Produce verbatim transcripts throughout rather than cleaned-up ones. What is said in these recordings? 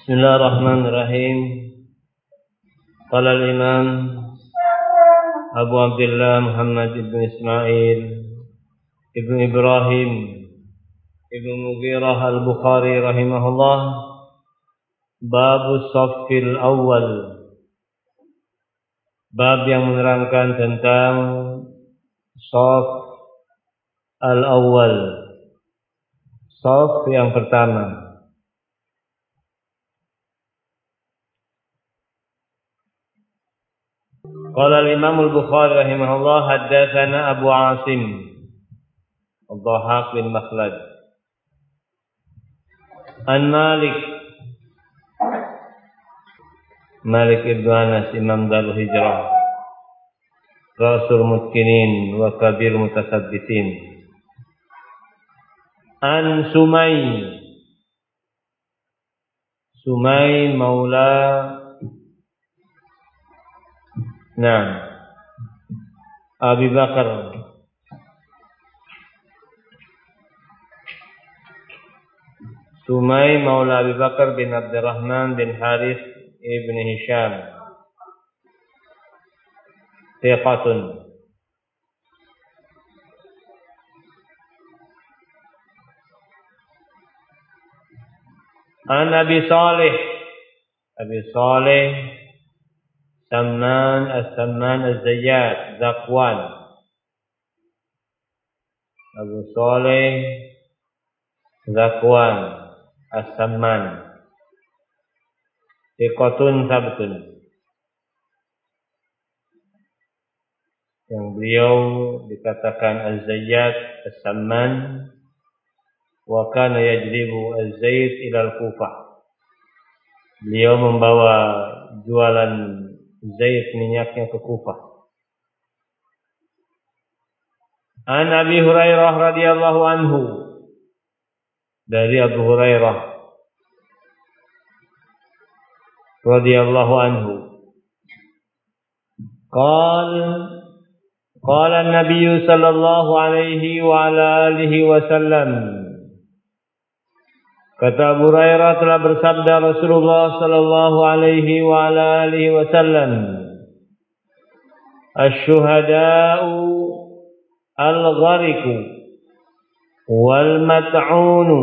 Bismillahirrahmanirrahim. Qala al-Imam Abu Abdullah Muhammad ibn Ismail ibn Ibrahim ibn Mughirah al-Bukhari rahimahullah, Babu Shaffil Awal, bab yang menerangkan tentang Shaff al-Awwal, Shaff yang pertama. Qala al-Imam al-Bukhari rahimahullah, haddatsana Abu Asim Ad-Dhahhak bin Makhlad an Malik Malik ibn Anas, Imam Darul Hijrah, Rasul Mutkinin wa Kabir Mutasabbitin, an Sumay Sumay Maula Nah Abi Bakar Sumay Maula Abi Bakar bin Abdurrahman bin Harith ibn Hisham, thiqatun. An Abi Salih Abi Salih Samman As-Samman Az-Zayyat Zakwan, Abu Salih Zakwan As-Samman, thiqatun sabtun, yang beliau dikatakan Az-Zayyat As-Samman, wa kana yajlibu az-zait ila al-Kufah. Beliau membawa jualan zait minyaknya ke Kufah. An Abi Hurairah radhiyallahu anhu, dari Abu Hurairah radhiyallahu anhu, qala qala an-nabiy sallallahu alaihi wa ala alihi wasallam, kata Abu Hurairah telah bersabda Rasulullah sallallahu alaihi wa ala alihi wasallam, asy-syuhada'u al-ghariqu wal mat'unu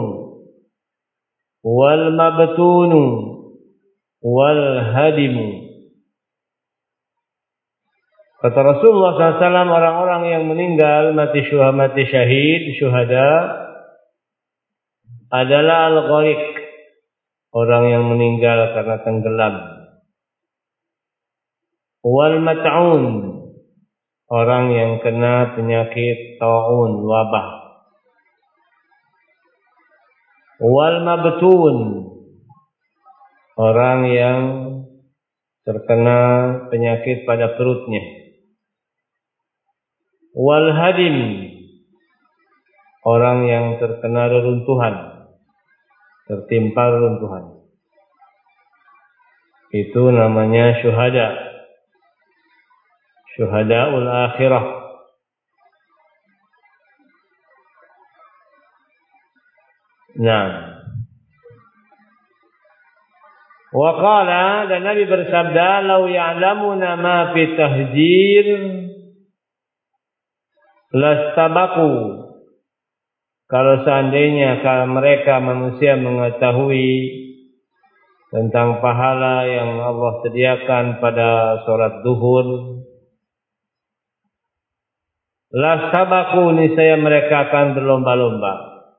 wal mabtunu wal hadimu. Kata Rasulullah sallallahu alaihi wasallam, orang-orang yang meninggal mati syuhada, mati syahid, syuhada adalah al-ghariq, orang yang meninggal karena tenggelam. Wal mat'un, orang yang kena penyakit taun, wabah. Wal mabtun, orang yang terkena penyakit pada perutnya. Wal hadim, orang yang terkena reruntuhan, tertimpa reruntuhan. Itu namanya syuhada, syuhadaul akhirah. Nah, wa qala, dan Nabi bersabda, law ya'lamuna ma fi tahjir lastabaku, kalau seandainya kalau mereka manusia mengetahui tentang pahala yang Allah sediakan pada sholat duhur, lastabaku, niscaya mereka akan berlomba-lomba.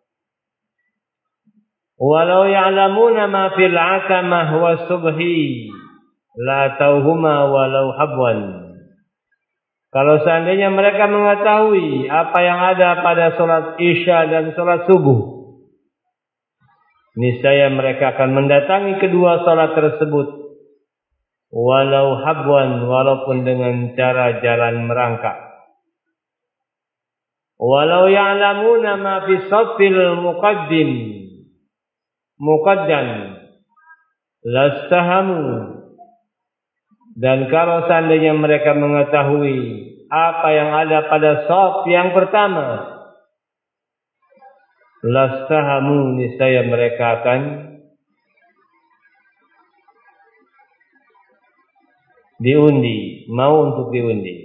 Walau ya'lamuna ma fil 'atamah wa subhi la tauhuma walau habwan, kalau seandainya mereka mengetahui apa yang ada pada sholat isya dan sholat subuh, niscaya mereka akan mendatangi kedua sholat tersebut, walau habwan, walaupun dengan cara jalan merangkak. Walau ya'lamuna ma fi shaffil muqaddim muqaddam lastahamu, dan kalau seandainya mereka mengetahui apa yang ada pada shaf yang pertama, lastahamu, niscaya mereka akan diundi, mau untuk diundi.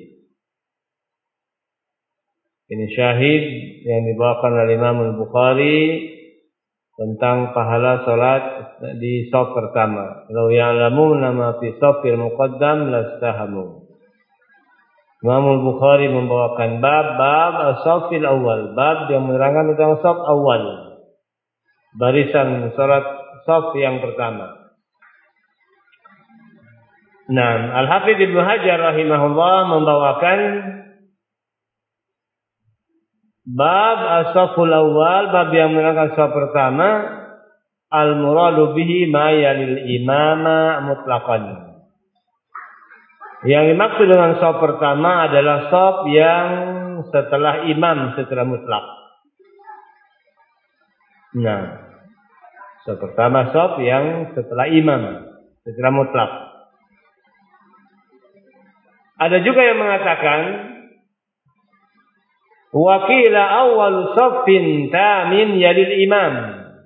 Ini syahid yang dibawakan oleh Imam Al-Bukhari tentang pahala salat di shaf pertama. Law ya'lamuna ma fi shafil muqaddam lastahamu. Imam Al-Bukhari membawakan bab bab as-shafil awal, bab yang menerangkan tentang shaf awal. Barisan salat shaf yang pertama. Nah, Al-Hafidz Ibnu Hajar rahimahullah membawakan bab as-shaful awal, bab yang menerangkan shaf pertama, al-muradu bihi ma yalil imama mutlaqan. Yang dimaksud dengan shaf pertama adalah shaf yang setelah imam secara mutlak. Nah, shaf pertama shaf yang setelah imam secara mutlak. Ada juga yang mengatakan wa qila awwalu shaffin tamin yalil imam.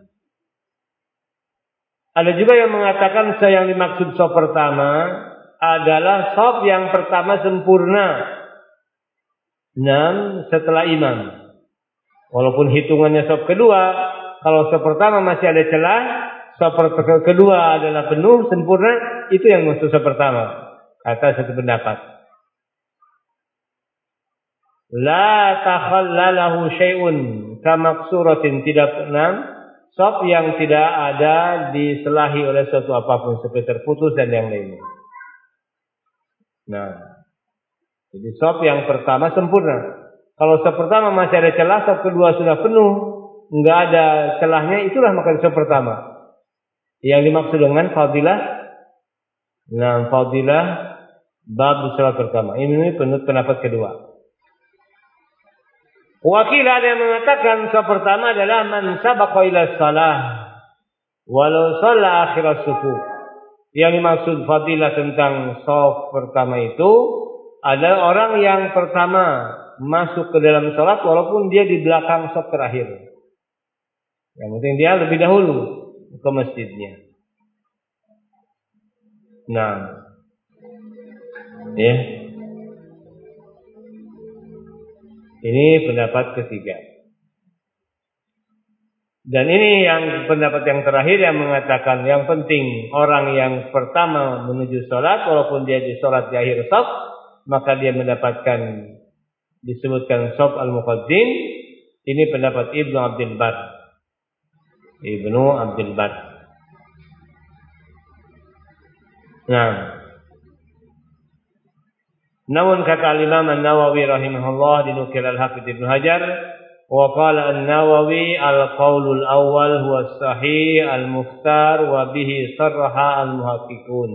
Ada juga yang mengatakan yang dimaksud shaf pertama adalah shaf yang pertama sempurna, enam setelah imam. Walaupun hitungannya shaf kedua, kalau shaf pertama masih ada celah, shaf kedua adalah penuh sempurna, itu yang maksud shaf pertama. Kata satu pendapat. La takhallalahu syai'un kamaksuratin, tidak enam shaf yang tidak ada diselahi oleh suatu apapun seperti terputus dan yang lainnya. Nah, jadi shaf yang pertama sempurna. Kalau shaf pertama masih ada celah, shaf kedua sudah penuh, enggak ada celahnya, itulah maka shaf pertama. Yang dimaksud dengan fadilah, nah fadilah bab salat pertama. Ini pendapat pendapat kedua. Wakil ada yang mengatakan shaf pertama adalah man sabaqa ila shalah walau shalla akhiras sufuf. Yang dimaksud fadilah tentang shaf pertama itu adalah orang yang pertama masuk ke dalam salat walaupun dia di belakang shaf terakhir. Yang penting dia lebih dahulu ke masjidnya. Nah, ya. Ini pendapat ketiga. Dan ini yang pendapat yang terakhir yang mengatakan yang penting orang yang pertama menuju sholat walaupun dia di sholat di akhir shaf, maka dia mendapatkan disebutkan shaf al-muqaddim. Ini pendapat Ibnu Abdul Bar. Ibnu Abdul Bar. Nah, namun kata Imam An-Nawawi rahimahullah dinukil Al-Hafidz Ibnu Hajar, wa qala An-Nawawi al-qaulul awal huwa sahih al-mukhtar wa bihi sarraha al-muhaqqiqun.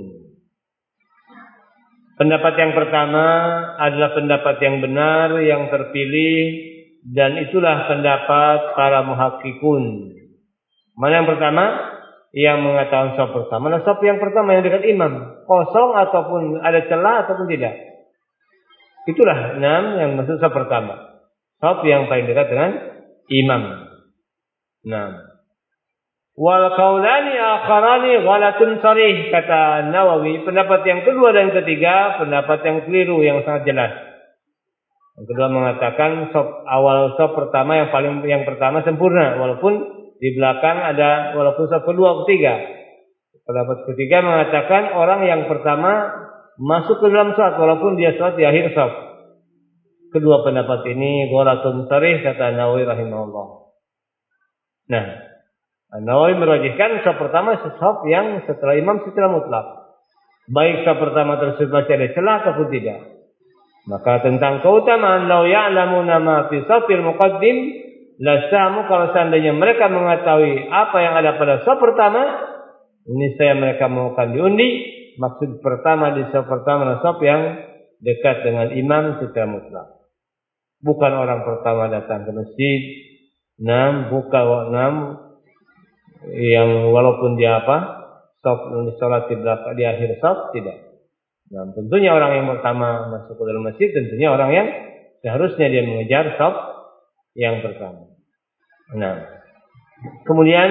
Pendapat yang pertama adalah pendapat yang benar, yang terpilih, dan itulah pendapat para muhaqqiqun. Mana yang pertama? Yang mengatakan shaf pertama. Nah, shaf yang pertama yang dekat imam, kosong ataupun ada celah ataupun tidak. Itulah enam yang maksud shaf pertama. Shaf yang paling dekat dengan imam. Nah, wal qaulani akharani ghalatun sarih, kata Nawawi. Pendapat yang kedua dan ketiga pendapat yang keliru yang sangat jelas. Yang kedua mengatakan shaf awal shaf pertama yang paling yang pertama sempurna walaupun di belakang ada walaupun shaf kedua ketiga. Pendapat ketiga mengatakan orang yang pertama masuk ke dalam salat walaupun dia salat di akhir shaf. Kedua pendapat ini ghalatun sarih, kata Nawawi rahimahullah. Nah, Nawawi merajihkan shaf pertama shaf yang setelah imam secara mutlak. Baik shaf pertama tersebut masih ada celah ataupun tidak. Maka tentang keutamaan law ya'lamuna ma fi shafil muqaddim lastamu, kalau seandainya mereka mengetahui apa yang ada pada shaf pertama, ini saya mereka mau akan diundi. Maksud pertama di shaf pertama adalah shaf yang dekat dengan imam secara mutlak. Bukan orang pertama datang ke masjid, enam bukan enam yang walaupun dia apa shaf salat di belakang di akhir shaf, tidak. Nah, tentunya orang yang pertama masuk ke dalam masjid tentunya orang yang seharusnya dia mengejar shaf yang pertama. Nah, kemudian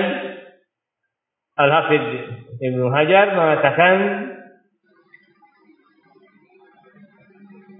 Al-Hafidz Ibnu Hajar mengatakan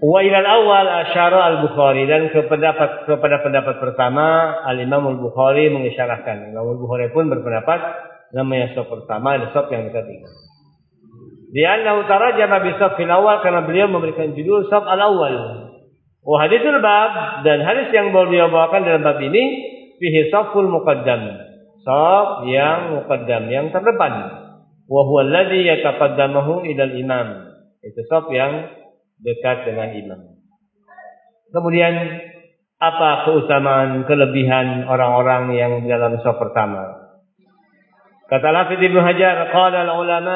Wa ilal awal asyara al-Bukhari, dan kepada kepada pendapat pertama Al-Imam Al-Bukhari mengisyarahkan. Imam Al-Bukhari pun berpendapat namanya shaf pertama dan shaf yang ketiga. Li'annahu tarajama bi shafil awal, karena beliau memberikan judul shaf al-awwal. Wa haditsul bab, dan hadis yang beliau bawakan dalam bab ini fihi shaful muqaddam. Shaf yang muqaddam, yang terdepan. Wa huwa alladhi yataqaddamahu ila al-imam. Itu shaf yang dekat dengan imam. Kemudian apa keutamaan, kelebihan orang-orang yang dalam shaf pertama? Kata Hafidz Ibnu Hajar, qala al-ulama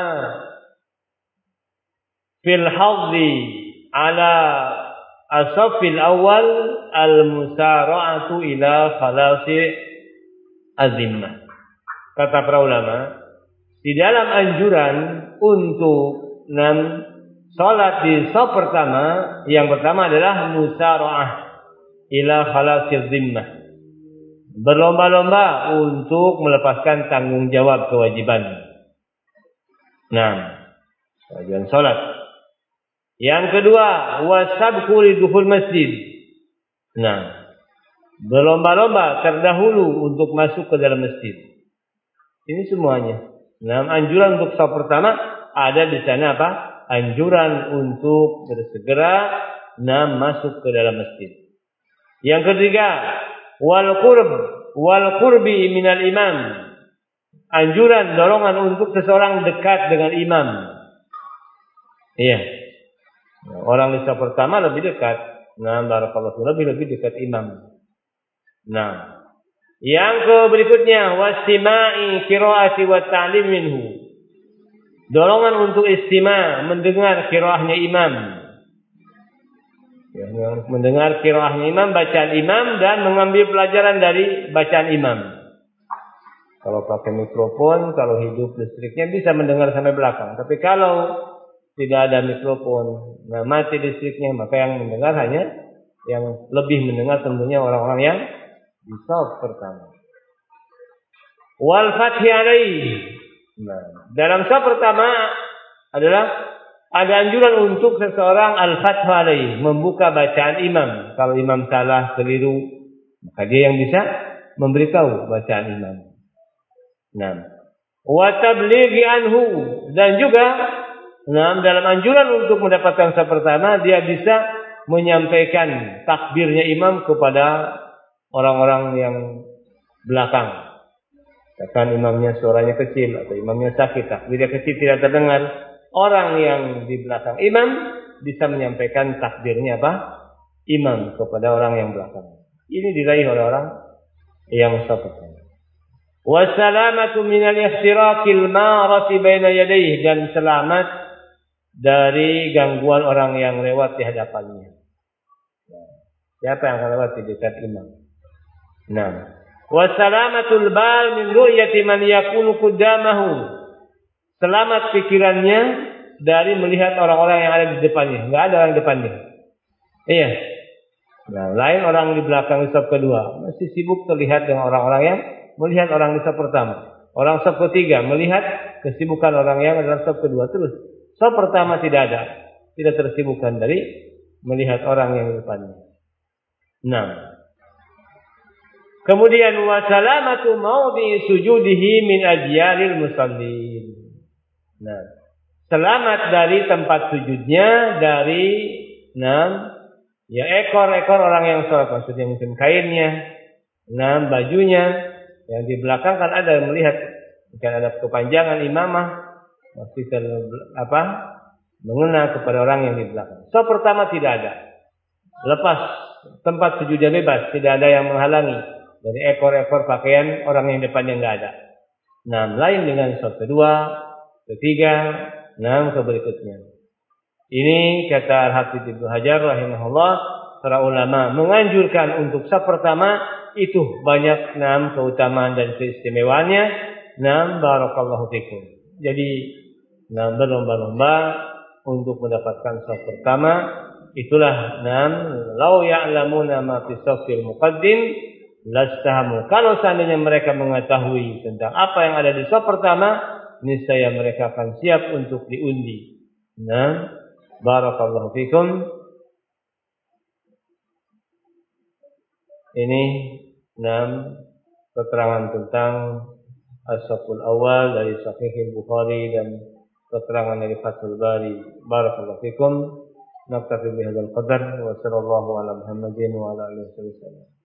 fil hadhi ala as-saffil awal al-musara'atu ila khalasi az-zimmah. Kata para ulama, di dalam anjuran untuk enam salat di shaf pertama, yang pertama adalah musara'ah ila khalasi az-zimmah. Berlomba-lomba untuk melepaskan tanggung jawab kewajiban. Nah, kewajiban salat. Yang kedua, wasabqu lidukhul masjid. Nah, berlomba-lomba terdahulu untuk masuk ke dalam masjid. Ini semuanya. Nah, anjuran untuk shaf pertama ada di sana apa? Anjuran untuk bersegera nah masuk ke dalam masjid. Yang ketiga, wal qurb wal qurbi minal imam. Anjuran, dorongan untuk seseorang dekat dengan imam. Iya. Orang di shaf pertama lebih dekat. Nah, barakallahu lebih lebih dekat imam. Nah, yang ke berikutnya wasima'i qiraati wa ta'lim minhu. Dorongan untuk istima', mendengar qiraahnya imam. Ya, mendengar qiraahnya imam, bacaan imam, dan mengambil pelajaran dari bacaan imam. Kalau pakai mikrofon, kalau hidup listriknya bisa mendengar sampai belakang. Tapi kalau tidak ada mikrofon, nah mati listriknya, maka yang mendengar hanya yang lebih mendengar tentunya orang-orang yang di shaf pertama. Wal fathi alaihi. Nah, dalam shaf pertama adalah ada anjuran untuk seseorang al-fathu alaihi, membuka bacaan imam. Kalau imam salah, keliru, maka dia yang bisa memberitahu bacaan imam. Nah, wa tablighi anhu, dan juga nah, dalam anjuran untuk mendapatkan shaf pertama, dia bisa menyampaikan takbirnya imam kepada orang-orang yang belakang. Katakan imamnya suaranya kecil atau imamnya sakit, takbirnya kecil tidak terdengar, orang yang di belakang imam bisa menyampaikan takbirnya apa? Imam kepada orang yang belakang. Ini diraih oleh orang yang shaf pertama. Wassalamatu minal ihtirakil marati baina yadayhi, dan selamat dari gangguan orang yang lewat di hadapannya. Siapa yang akan lewat di dekat imam? Nah, wassalamatul bal min ru'yati man yakunu qaddamahu. Selamat pikirannya dari melihat orang-orang yang ada di depannya. Enggak ada orang di depannya. Iya. Nah, lain orang di belakang di shaf kedua masih sibuk terlihat dengan orang-orang yang melihat orang di shaf pertama. Orang shaf ketiga melihat kesibukan orang yang dalam shaf kedua terus. Shaf pertama tidak ada, tidak tersibukkan dari melihat orang yang di depannya. Nah, kemudian wasalamatu maudhi sujudihi min ajyalil musallin. Nah, selamat dari tempat sujudnya dari enam ya ekor-ekor orang yang sholat, maksudnya mungkin kainnya, enam bajunya, yang di belakang kan ada yang melihat, mungkin ada kepanjangan imamah masih ter, apa mengena kepada orang yang di belakang. So pertama tidak ada, lepas tempat sujudnya bebas, tidak ada yang menghalangi dari ekor-ekor pakaian orang yang depannya nggak ada. Nah, lain dengan shaf kedua, ketiga, nah ke berikutnya. Ini kata Hafidz Ibnu Hajar rahimahullah, para ulama menganjurkan untuk shaf pertama itu banyak enam keutamaan dan keistimewaannya. Nam barakallahu fikum. Jadi nam berlomba-lomba untuk mendapatkan shaf pertama. Itulah nam lau ya'lamuna ma fi shafil muqaddim lastahamu. Kalau seandainya mereka mengetahui tentang apa yang ada di shaf pertama, niscaya mereka akan siap untuk diundi. Nah, barakallahu fikum. Ini enam keterangan tentang As-Saful Awal dari Sahih Bukhari dan keterangan dari Fathul Bari. Barakallahu fikum. Naktafi bihadzal qadar wa sallallahu ala Muhammadin wa ala alihi wasallam.